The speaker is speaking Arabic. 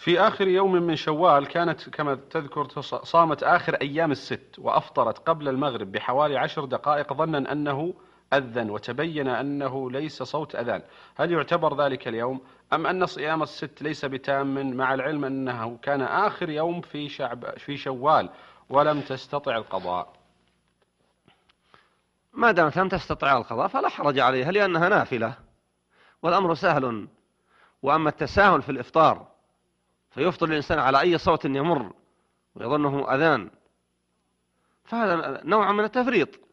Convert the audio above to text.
في آخر يوم من شوال كانت كما تذكر صامت آخر أيام الست وأفطرت قبل المغرب بحوالي 10 دقائق ظنا أنه أذن وتبين أنه ليس صوت أذان، هل يعتبر ذلك اليوم أم أن صيام الست ليس بتام مع العلم أنه كان آخر يوم في شوال ولم تستطع القضاء؟ ما دامت لم تستطع القضاء فلا حرج عليها لأنها نافلة والأمر سهل. وأما التساهل في الإفطار فيفطر الإنسان على أي صوت يمر ويظنه أذان فهذا نوع من التفريط.